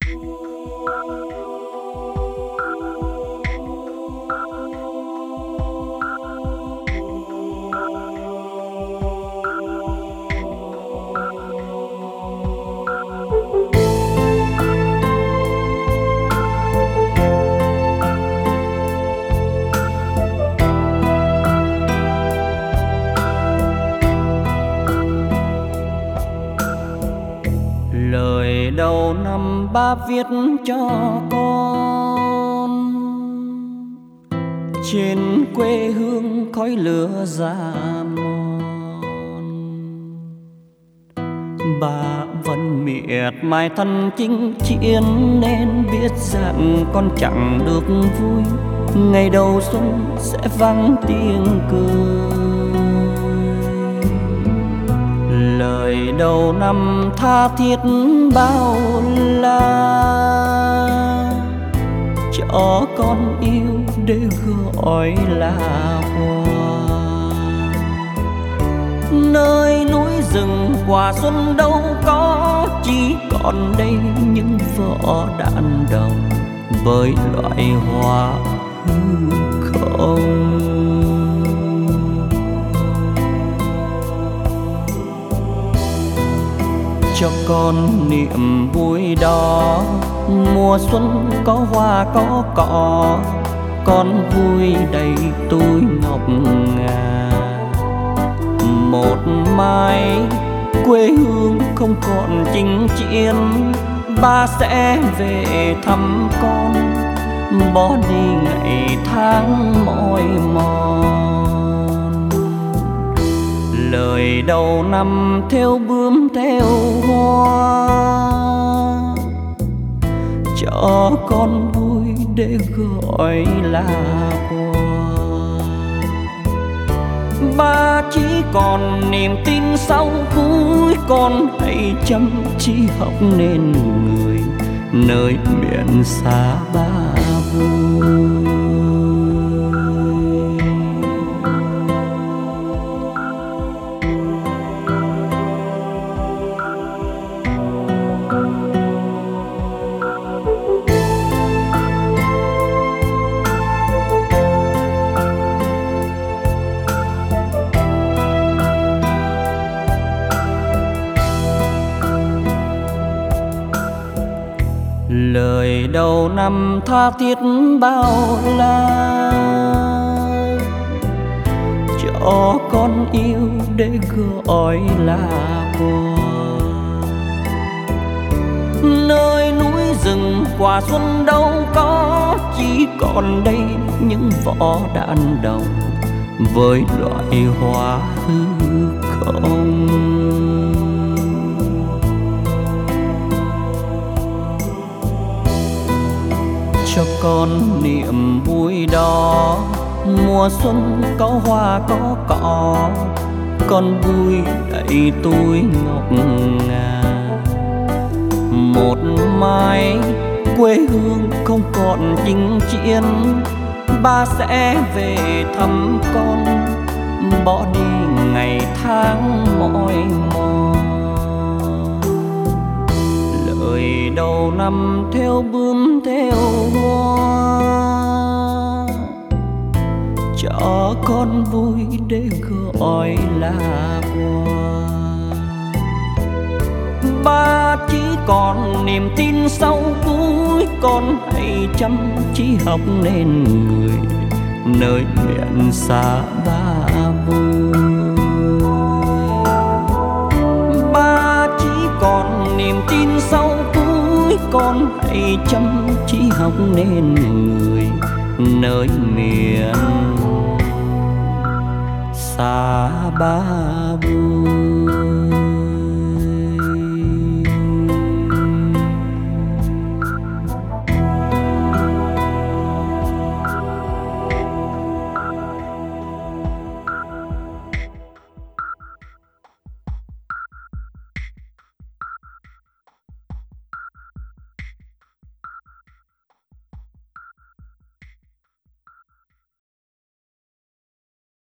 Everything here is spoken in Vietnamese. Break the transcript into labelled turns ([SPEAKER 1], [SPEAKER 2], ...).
[SPEAKER 1] Lời đầu năm ba viết cho con, trên quê hương khói lửa già mòn. Bà vẫn miệt mài thân chinh chiến, nên biết rằng con chẳng được vui. Ngày đầu xuân sẽ vắng tiếng cười. Lời đầu năm tha thiết bao la, cho con yêu để gọi là hoa. Nơi núi rừng quả xuân đâu có, chỉ còn đây những vỏ đạn đồng với loại hoa hư không. Cho con niềm vui đó, mùa xuân có hoa có cỏ, con vui đầy túi ngọc ngà. Một mai quê hương không còn chinh chiến, ba sẽ về thăm con, bỏ đi ngày tháng mỏi mòn. Lời đầu năm theo bướm theo hoa, cho con vui để gọi là quà. Ba chỉ còn niềm tin sau cuối, con hãy chăm chỉ học nên người nơi miền xa ba vui. Lời đầu năm tha thiết bao la, cho con yêu để gọi là quà. Nơi núi rừng quả xuân đâu có, chỉ còn đây những vỏ đạn đồng với loại hoa hư không. Cho con niềm vui đó, mùa xuân có hoa có cỏ, con vui đầy túi ngọc ngà. Một mai quê hương không còn chinh chiến, ba sẽ về thăm con, bỏ đi ngày tháng mỏi mòn. Lời đầu năm theo bướm theo hoa, cho con vui để gọi là quà. Ba chỉ còn niềm tin sau cuối, con hãy chăm chỉ học nên người nơi miền xa ba vui. Ba chỉ còn niềm tin sau cuối, con hãy chăm chỉ học nên người nơi miền xa ba vui.